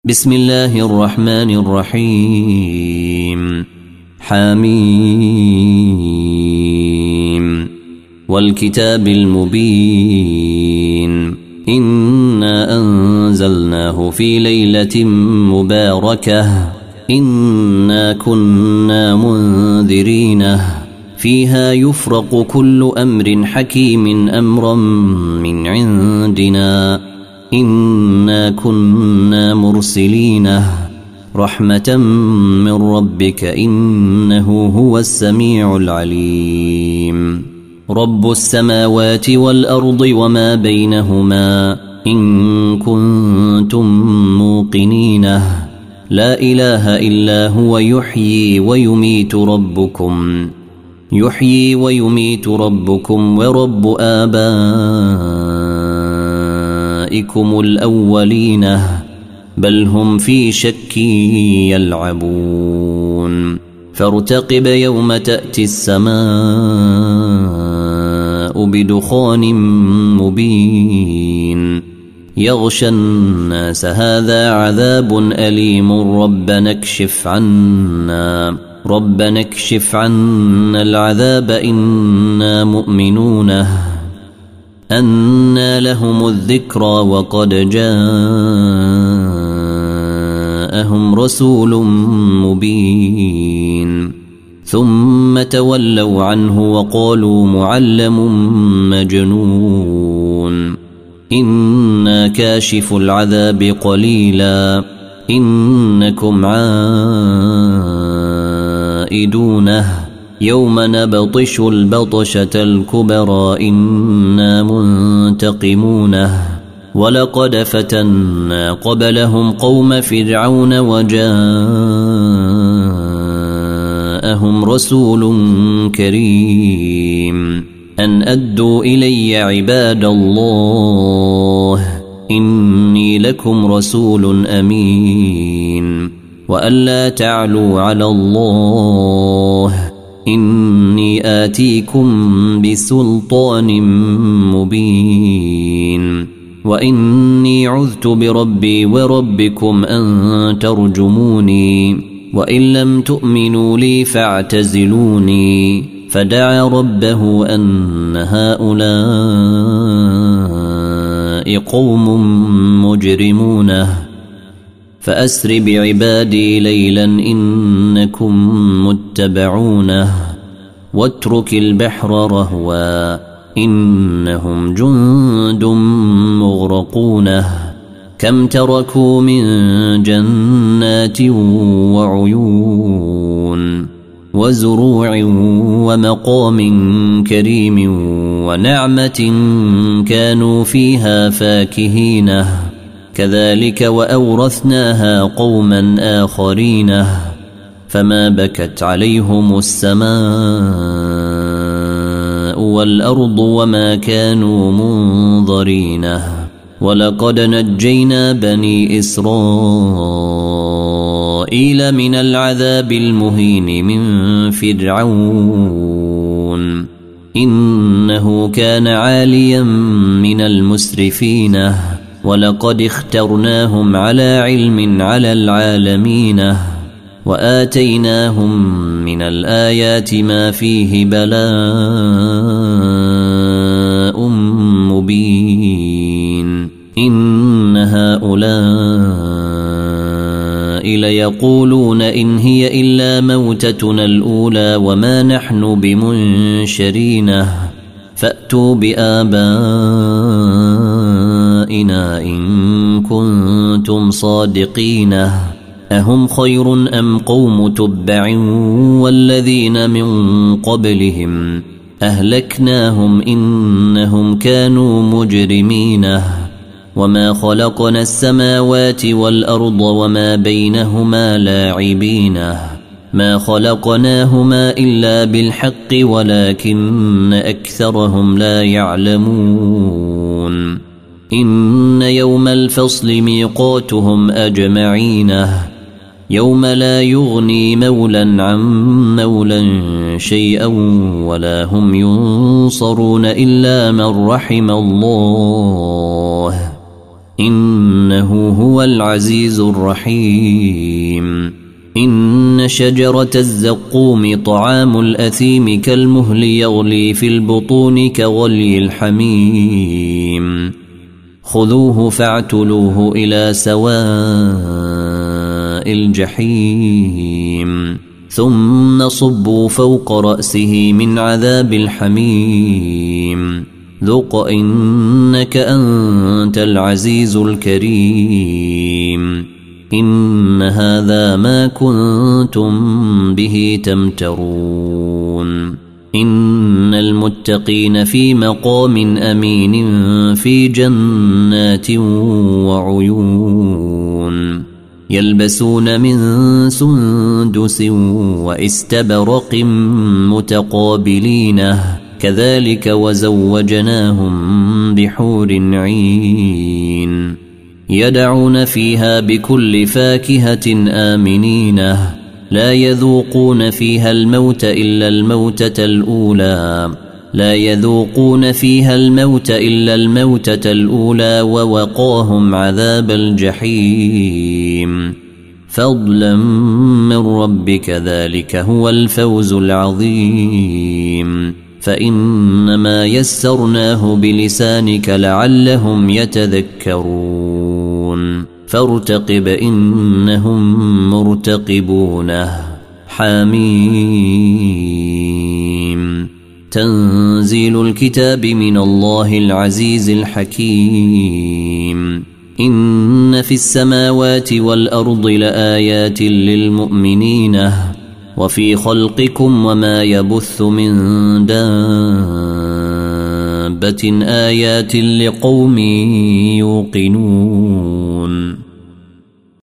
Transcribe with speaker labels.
Speaker 1: بسم الله الرحمن الرحيم. حميم والكتاب المبين. إنا أنزلناه في ليلة مباركة إنا كنا منذرين فيها يفرق كل أمر حكيم أمرا من عندنا إنا كنا مرسلين رحمة من ربك إنه هو السميع العليم. رب السماوات والأرض وما بينهما إن كنتم موقنين لا إله إلا هو يحيي ويميت ربكم ورب آبائكم الأولين بل هم في شك يلعبون. فارتقب يوم تأتي السماء بدخان مبين يغشى الناس هذا عذاب أليم ربنا اكشف عنا العذاب إنا مؤمنون. أنى لهم الذكرى وقد جاءهم رسول مبين ثم تولوا عنه وقالوا معلم مجنون. إنا كاشف العذاب قليلا إنكم عائدونه يوم نبطش البطشة الكبرى إنا منتقمونه. ولقد فتنا قبلهم قوم فرعون وجاءهم رسول كريم أن أدوا إلي عباد الله إني لكم رسول أمين وألا تعلوا على الله إني آتيكم بسلطان مبين وإني عذت بربي وربكم أن ترجموني وإن لم تؤمنوا لي فاعتزلوني. فدعا ربه أن هؤلاء قوم مجرمون فأسر بعبادي ليلا إنكم متبعونه واترك البحر رهوا إنهم جند مغرقون. كم تركوا من جنات وعيون وزروع ومقام كريم ونعمة كانوا فيها فاكهين كذلك وأورثناها قوما آخرين. فما بكت عليهم السماء والأرض وما كانوا منظرين. ولقد نجينا بني إسرائيل من العذاب المهين من فرعون إنه كان عاليا من المسرفين ولقد اخترناهم على علم على العالمين وآتيناهم من الآيات ما فيه بلاء مبين. إن هؤلاء ليقولون إن هي إلا موتتنا الأولى وما نحن بمنشرين فأتوا بآبائنا إن كنتم صادقين. أهم خير أم قوم تبع والذين من قبلهم أهلكناهم إنهم كانوا مجرمين. وما خلقنا السماوات والأرض وما بينهما لاعبين ما خلقناهما إلا بالحق ولكن أكثرهم لا يعلمون. إن يوم الفصل ميقاتهم أجمعين يوم لا يغني مولا عن مولا شيئا ولا هم ينصرون إلا من رحم الله إنه هو العزيز الرحيم. إن شجرة الزقوم طعام الأثيم كالمهل يغلي في البطون كغلي الحميم. خذوه فاعتلوه إلى سواء الجحيم ثم صبوا فوق رأسه من عذاب الحميم ذق إنك أنت العزيز الكريم. إن هذا ما كنتم به تمترون. إن المتقين في مقام أمين في جنات وعيون يلبسون من سندس واستبرق متقابلينه كذلك وزوجناهم بحور عين يدعون فيها بكل فاكهة آمنينه لا يذوقون فيها الموت إلا الموتة الأولى ووقاهم عذاب الجحيم فضلا من ربك ذلك هو الفوز العظيم. فإنما يسرناه بلسانك لعلهم يتذكرون فارتقب إنهم مرتقبونه. حميم تنزيل الكتاب من الله العزيز الحكيم. إن في السماوات والأرض لآيات للمؤمنين وفي خلقكم وما يبث من دابة آيات لقوم يوقنون.